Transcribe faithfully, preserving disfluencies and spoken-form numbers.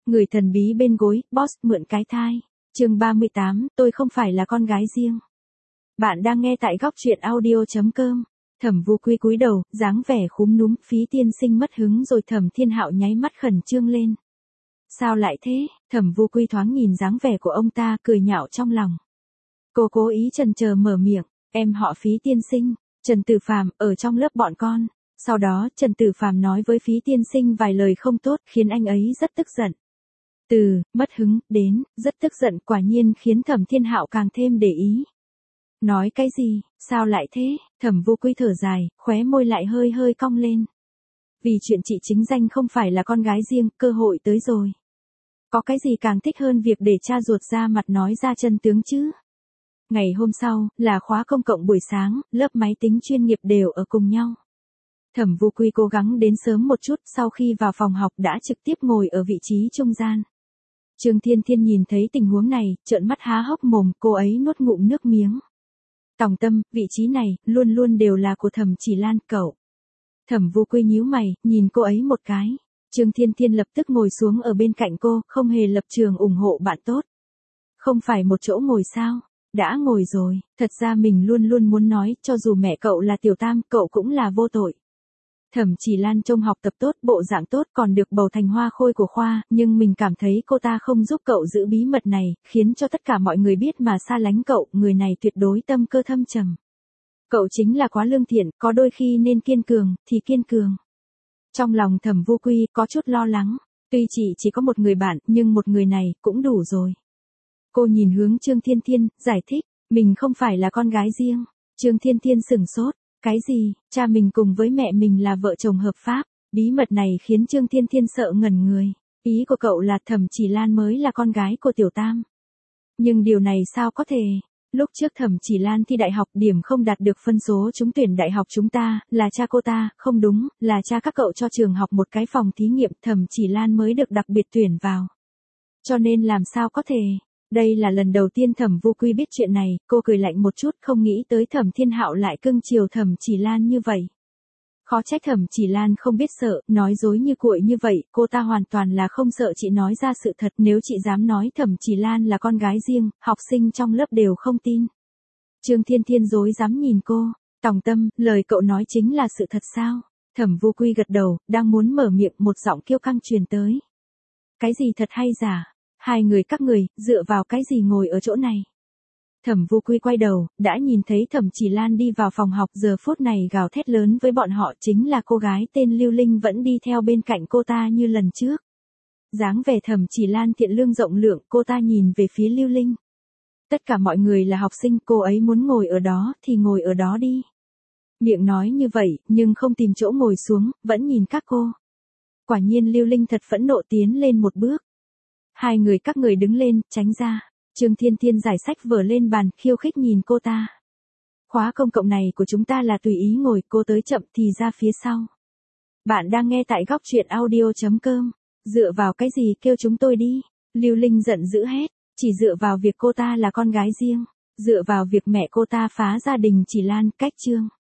Người thần bí bên gối, boss mượn cái thai. Chương ba mươi tám, tôi không phải là con gái riêng. Bạn đang nghe tại góc truyện audio chấm com. Thẩm Vu Quy cúi đầu, dáng vẻ khúm núm, Phí tiên sinh mất hứng rồi. Thẩm Thiên Hạo nháy mắt khẩn trương lên. Sao lại thế? Thẩm Vu Quy thoáng nhìn dáng vẻ của ông ta, cười nhạo trong lòng. Cô cố ý chần chờ mở miệng, em họ Phí tiên sinh, Trần Tử Phàm, ở trong lớp bọn con. Sau đó, Trần Tử Phàm nói với Phí tiên sinh vài lời không tốt, khiến anh ấy rất tức giận. Từ mất hứng đến rất tức giận quả nhiên khiến Thẩm Thiên Hạo càng thêm để ý. Nói cái gì, sao lại thế? Thẩm Vu Quy thở dài, khóe môi lại hơi hơi cong lên. Vì chuyện chị chính danh không phải là con gái riêng, cơ hội tới rồi. Có cái gì càng thích hơn việc để cha ruột ra mặt nói ra chân tướng chứ? Ngày hôm sau, là khóa công cộng buổi sáng, lớp máy tính chuyên nghiệp đều ở cùng nhau. Thẩm Vu Quy cố gắng đến sớm một chút, sau khi vào phòng học đã trực tiếp ngồi ở vị trí trung gian. Trương Thiên Thiên nhìn thấy tình huống này, trợn mắt há hốc mồm, cô ấy nuốt ngụm nước miếng. Tòng Tâm, vị trí này, luôn luôn đều là của Thẩm Chỉ Lan, cậu. Thẩm Vu Quy nhíu mày, nhìn cô ấy một cái. Trương Thiên Thiên lập tức ngồi xuống ở bên cạnh cô, không hề lập trường ủng hộ bạn tốt. Không phải một chỗ ngồi sao? Đã ngồi rồi, thật ra mình luôn luôn muốn nói, cho dù mẹ cậu là tiểu tam, cậu cũng là vô tội. Thẩm Chỉ Lan trông học tập tốt, bộ dạng tốt, còn được bầu thành hoa khôi của khoa, nhưng mình cảm thấy cô ta không giúp cậu giữ bí mật này, khiến cho tất cả mọi người biết mà xa lánh cậu, người này tuyệt đối tâm cơ thâm trầm. Cậu chính là quá lương thiện, có đôi khi nên kiên cường, thì kiên cường. Trong lòng Thẩm Vu Quy có chút lo lắng, tuy chị chỉ có một người bạn, nhưng một người này cũng đủ rồi. Cô nhìn hướng Trương Thiên Thiên, giải thích, mình không phải là con gái riêng. Trương Thiên Thiên sửng sốt. Cái gì, cha mình cùng với mẹ mình là vợ chồng hợp pháp, bí mật này khiến Trương Thiên Thiên sợ ngẩn người. Ý của cậu là Thẩm Chỉ Lan mới là con gái của tiểu tam. Nhưng điều này sao có thể? Lúc trước Thẩm Chỉ Lan thi đại học điểm không đạt được phân số trúng tuyển đại học chúng ta, là cha cô ta, không đúng, là cha các cậu cho trường học một cái phòng thí nghiệm, Thẩm Chỉ Lan mới được đặc biệt tuyển vào. Cho nên làm sao có thể? Đây là lần đầu tiên Thẩm Vu Quy biết chuyện này, cô cười lạnh một chút, không nghĩ tới Thẩm Thiên Hạo lại cưng chiều Thẩm Chỉ Lan như vậy. Khó trách Thẩm Chỉ Lan không biết sợ, nói dối như cuội như vậy, cô ta hoàn toàn là không sợ chị nói ra sự thật, nếu chị dám nói Thẩm Chỉ Lan là con gái riêng, học sinh trong lớp đều không tin. Trương Thiên Thiên dối dám nhìn cô, Tòng Tâm, lời cậu nói chính là sự thật sao? Thẩm Vu Quy gật đầu, đang muốn mở miệng, một giọng kiêu căng truyền tới. Cái gì thật hay giả? Hai người các người, dựa vào cái gì ngồi ở chỗ này? Thẩm Vu Quy quay đầu, đã nhìn thấy Thẩm Chỉ Lan đi vào phòng học, giờ phút này gào thét lớn với bọn họ, chính là cô gái tên Lưu Linh vẫn đi theo bên cạnh cô ta như lần trước. Dáng vẻ Thẩm Chỉ Lan thiện lương rộng lượng, cô ta nhìn về phía Lưu Linh. Tất cả mọi người là học sinh, cô ấy muốn ngồi ở đó thì ngồi ở đó đi. Miệng nói như vậy, nhưng không tìm chỗ ngồi xuống, vẫn nhìn các cô. Quả nhiên Lưu Linh thật phẫn nộ tiến lên một bước. Hai người các người đứng lên, tránh ra. Trương Thiên Thiên giải sách vở lên bàn, khiêu khích nhìn cô ta. Khóa công cộng này của chúng ta là tùy ý ngồi, cô tới chậm thì ra phía sau. Bạn đang nghe tại góc truyện audio chấm com. Dựa vào cái gì kêu chúng tôi đi? Lưu Linh giận dữ hét, chỉ dựa vào việc cô ta là con gái riêng, dựa vào việc mẹ cô ta phá gia đình Chỉ Lan, cách Trương